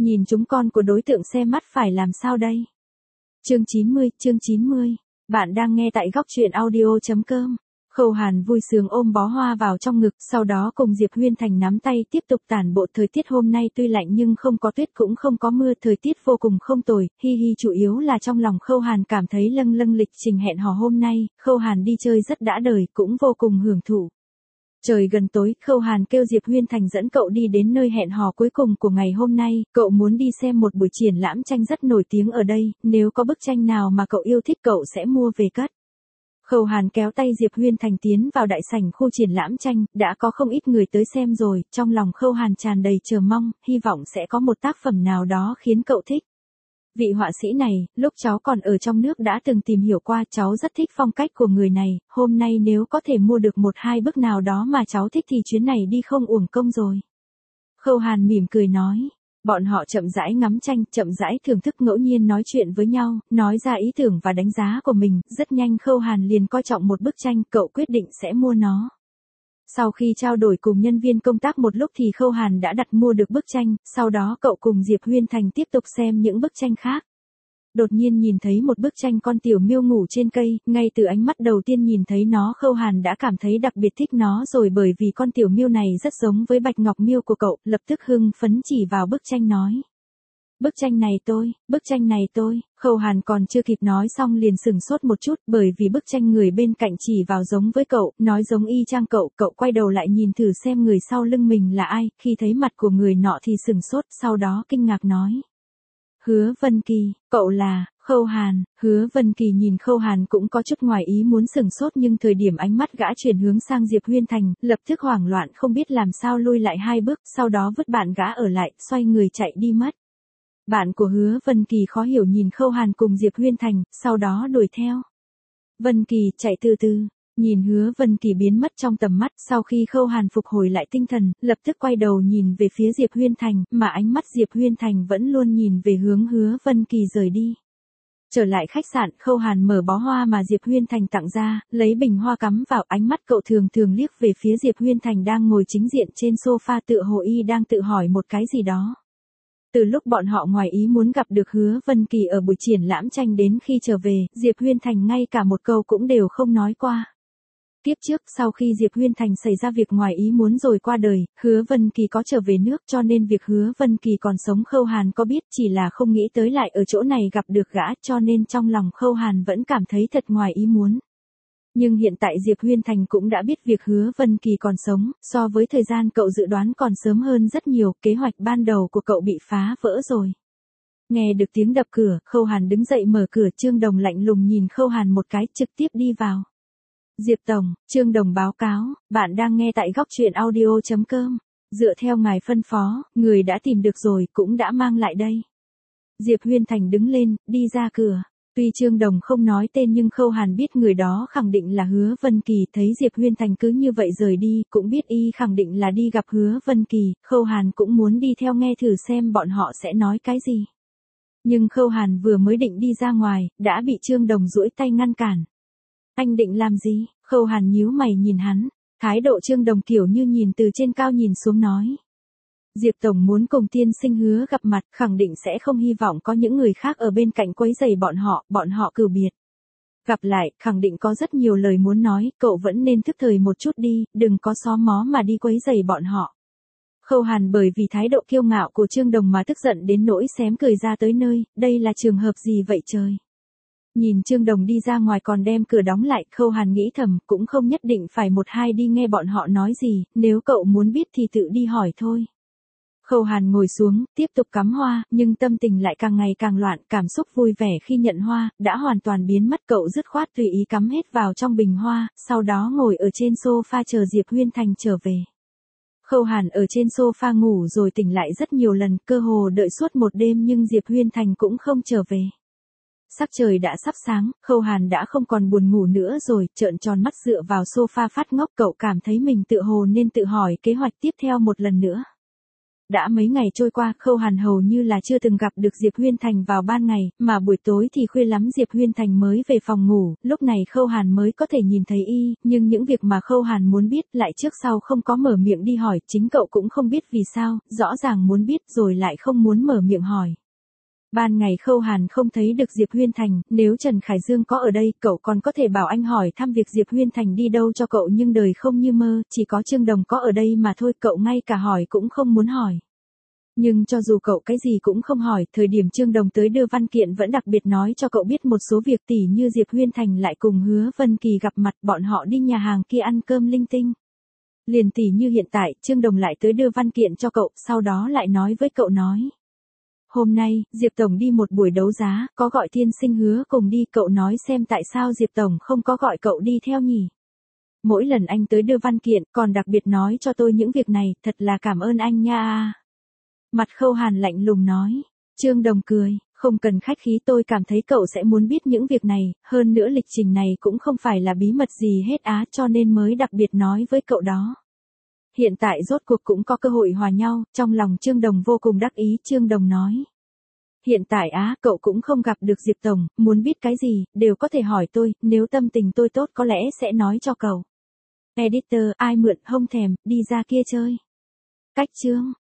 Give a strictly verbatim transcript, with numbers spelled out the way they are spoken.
Nhìn chúng con của đối tượng xem mắt phải làm sao đây? Chương chín mươi, chương chín mươi. Bạn đang nghe tại góc truyện audio chấm com. Khâu Hàn vui sướng ôm bó hoa vào trong ngực, sau đó cùng Diệp Huyên Thành nắm tay tiếp tục tản bộ. Thời tiết hôm nay tuy lạnh nhưng không có tuyết cũng không có mưa, thời tiết vô cùng không tồi, hi hi chủ yếu là trong lòng Khâu Hàn cảm thấy lâng lâng lịch trình hẹn hò hôm nay, Khâu Hàn đi chơi rất đã đời, cũng vô cùng hưởng thụ. Trời gần tối, Khâu Hàn kêu Diệp Huyên Thành dẫn cậu đi đến nơi hẹn hò cuối cùng của ngày hôm nay, cậu muốn đi xem một buổi triển lãm tranh rất nổi tiếng ở đây, nếu có bức tranh nào mà cậu yêu thích cậu sẽ mua về cất. Khâu Hàn kéo tay Diệp Huyên Thành tiến vào đại sảnh khu triển lãm tranh, đã có không ít người tới xem rồi, trong lòng Khâu Hàn tràn đầy chờ mong, hy vọng sẽ có một tác phẩm nào đó khiến cậu thích. Vị họa sĩ này, lúc cháu còn ở trong nước đã từng tìm hiểu qua, cháu rất thích phong cách của người này, hôm nay nếu có thể mua được một hai bức nào đó mà cháu thích thì chuyến này đi không uổng công rồi. Khâu Hàn mỉm cười nói. Bọn họ chậm rãi ngắm tranh, chậm rãi thưởng thức, ngẫu nhiên nói chuyện với nhau, nói ra ý tưởng và đánh giá của mình, rất nhanh Khâu Hàn liền coi trọng một bức tranh, cậu quyết định sẽ mua nó. Sau khi trao đổi cùng nhân viên công tác một lúc thì Khâu Hàn đã đặt mua được bức tranh, sau đó cậu cùng Diệp Huyên Thành tiếp tục xem những bức tranh khác. Đột nhiên nhìn thấy một bức tranh con tiểu miêu ngủ trên cây, ngay từ ánh mắt đầu tiên nhìn thấy nó Khâu Hàn đã cảm thấy đặc biệt thích nó rồi, bởi vì con tiểu miêu này rất giống với bạch ngọc miêu của cậu, lập tức hưng phấn chỉ vào bức tranh nói. Bức tranh này tôi, bức tranh này tôi, Khâu Hàn còn chưa kịp nói xong liền sửng sốt một chút, bởi vì bức tranh người bên cạnh chỉ vào giống với cậu, nói giống y chang cậu, cậu quay đầu lại nhìn thử xem người sau lưng mình là ai, khi thấy mặt của người nọ thì sửng sốt, sau đó kinh ngạc nói. Hứa Vân Kỳ, cậu là, Khâu Hàn, Hứa Vân Kỳ nhìn Khâu Hàn cũng có chút ngoài ý muốn sửng sốt, nhưng thời điểm ánh mắt gã chuyển hướng sang Diệp Huyên Thành, lập tức hoảng loạn không biết làm sao lui lại hai bước, sau đó vứt bạn gã ở lại, xoay người chạy đi mất. Bạn của Hứa Vân Kỳ khó hiểu nhìn Khâu Hàn cùng Diệp Huyên Thành, sau đó đuổi theo. Vân Kỳ, chạy từ từ. Nhìn Hứa Vân Kỳ biến mất trong tầm mắt, sau khi Khâu Hàn phục hồi lại tinh thần, lập tức quay đầu nhìn về phía Diệp Huyên Thành, mà ánh mắt Diệp Huyên Thành vẫn luôn nhìn về hướng Hứa Vân Kỳ rời đi. Trở lại khách sạn, Khâu Hàn mở bó hoa mà Diệp Huyên Thành tặng ra, lấy bình hoa cắm vào, ánh mắt cậu thường thường liếc về phía Diệp Huyên Thành đang ngồi chính diện trên sofa, tựa hồ y đang tự hỏi một cái gì đó. Từ lúc bọn họ ngoài ý muốn gặp được Hứa Vân Kỳ ở buổi triển lãm tranh đến khi trở về, Diệp Huyên Thành ngay cả một câu cũng đều không nói qua. Tiếp trước, sau khi Diệp Huyên Thành xảy ra việc ngoài ý muốn rồi qua đời, Hứa Vân Kỳ có trở về nước, cho nên việc Hứa Vân Kỳ còn sống Khâu Hàn có biết, chỉ là không nghĩ tới lại ở chỗ này gặp được gã, cho nên trong lòng Khâu Hàn vẫn cảm thấy thật ngoài ý muốn. Nhưng hiện tại Diệp Huyên Thành cũng đã biết việc Hứa Vân Kỳ còn sống, so với thời gian cậu dự đoán còn sớm hơn rất nhiều, kế hoạch ban đầu của cậu bị phá vỡ rồi. Nghe được tiếng đập cửa, Khâu Hàn đứng dậy mở cửa, Trương Đồng lạnh lùng nhìn Khâu Hàn một cái, trực tiếp đi vào. Diệp Tổng, Trương Đồng báo cáo, bạn đang nghe tại góc truyện audio chấm com. Dựa theo ngài phân phó, người đã tìm được rồi, cũng đã mang lại đây. Diệp Huyên Thành đứng lên, đi ra cửa. Tuy Trương Đồng không nói tên nhưng Khâu Hàn biết người đó khẳng định là Hứa Vân Kỳ, thấy Diệp Huyên Thành cứ như vậy rời đi, cũng biết y khẳng định là đi gặp Hứa Vân Kỳ, Khâu Hàn cũng muốn đi theo nghe thử xem bọn họ sẽ nói cái gì. Nhưng Khâu Hàn vừa mới định đi ra ngoài, đã bị Trương Đồng duỗi tay ngăn cản. Anh định làm gì? Khâu Hàn nhíu mày nhìn hắn, thái độ Trương Đồng kiểu như nhìn từ trên cao nhìn xuống nói. Diệp Tổng muốn cùng tiên sinh Hứa gặp mặt, khẳng định sẽ không hy vọng có những người khác ở bên cạnh quấy rầy bọn họ, bọn họ cử biệt. Gặp lại, khẳng định có rất nhiều lời muốn nói, cậu vẫn nên thức thời một chút đi, đừng có xó mó mà đi quấy rầy bọn họ. Khâu Hàn bởi vì thái độ kiêu ngạo của Trương Đồng mà tức giận đến nỗi xém cười ra tới nơi, đây là trường hợp gì vậy trời? Nhìn Trương Đồng đi ra ngoài còn đem cửa đóng lại, Khâu Hàn nghĩ thầm, cũng không nhất định phải một hai đi nghe bọn họ nói gì, nếu cậu muốn biết thì tự đi hỏi thôi. Khâu Hàn ngồi xuống, tiếp tục cắm hoa, nhưng tâm tình lại càng ngày càng loạn, cảm xúc vui vẻ khi nhận hoa, đã hoàn toàn biến mất, cậu dứt khoát tùy ý cắm hết vào trong bình hoa, sau đó ngồi ở trên sofa chờ Diệp Huyên Thành trở về. Khâu Hàn ở trên sofa ngủ rồi tỉnh lại rất nhiều lần, cơ hồ đợi suốt một đêm nhưng Diệp Huyên Thành cũng không trở về. Sắc trời đã sắp sáng, Khâu Hàn đã không còn buồn ngủ nữa rồi, trợn tròn mắt dựa vào sofa phát ngốc, cậu cảm thấy mình tự hồ nên tự hỏi kế hoạch tiếp theo một lần nữa. đã mấy ngày trôi qua, Khâu Hàn hầu như là chưa từng gặp được Diệp Huyên Thành vào ban ngày, mà buổi tối thì khuya lắm Diệp Huyên Thành mới về phòng ngủ, lúc này Khâu Hàn mới có thể nhìn thấy y, nhưng những việc mà Khâu Hàn muốn biết lại trước sau không có mở miệng đi hỏi, chính cậu cũng không biết vì sao, rõ ràng muốn biết rồi lại không muốn mở miệng hỏi. Ban ngày Khâu Hàn không thấy được Diệp Huyên Thành, nếu Trần Khải Dương có ở đây, cậu còn có thể bảo anh hỏi thăm việc Diệp Huyên Thành đi đâu cho cậu, nhưng đời không như mơ, chỉ có Trương Đồng có ở đây mà thôi, cậu ngay cả hỏi cũng không muốn hỏi. Nhưng cho dù cậu cái gì cũng không hỏi, thời điểm Trương Đồng tới đưa văn kiện vẫn đặc biệt nói cho cậu biết một số việc, tỉ như Diệp Huyên Thành lại cùng Hứa Vân Kỳ gặp mặt, bọn họ đi nhà hàng kia ăn cơm linh tinh. Liền tỉ như hiện tại, Trương Đồng lại tới đưa văn kiện cho cậu, sau đó lại nói với cậu nói. Hôm nay, Diệp Tổng đi một buổi đấu giá, có gọi tiên sinh Hứa cùng đi, cậu nói xem tại sao Diệp Tổng không có gọi cậu đi theo nhỉ. Mỗi lần anh tới đưa văn kiện, còn đặc biệt nói cho tôi những việc này, thật là cảm ơn anh nha. Mặt Khâu Hàn lạnh lùng nói. Trương Đồng cười, không cần khách khí, tôi cảm thấy cậu sẽ muốn biết những việc này, hơn nữa lịch trình này cũng không phải là bí mật gì hết á, cho nên mới đặc biệt nói với cậu đó. Hiện tại rốt cuộc cũng có cơ hội hòa nhau, trong lòng Trương Đồng vô cùng đắc ý, Trương Đồng nói. Hiện tại á, cậu cũng không gặp được Diệp Tổng, muốn biết cái gì, đều có thể hỏi tôi, nếu tâm tình tôi tốt có lẽ sẽ nói cho cậu. Editor, ai mượn, không thèm, đi ra kia chơi. Cách chương.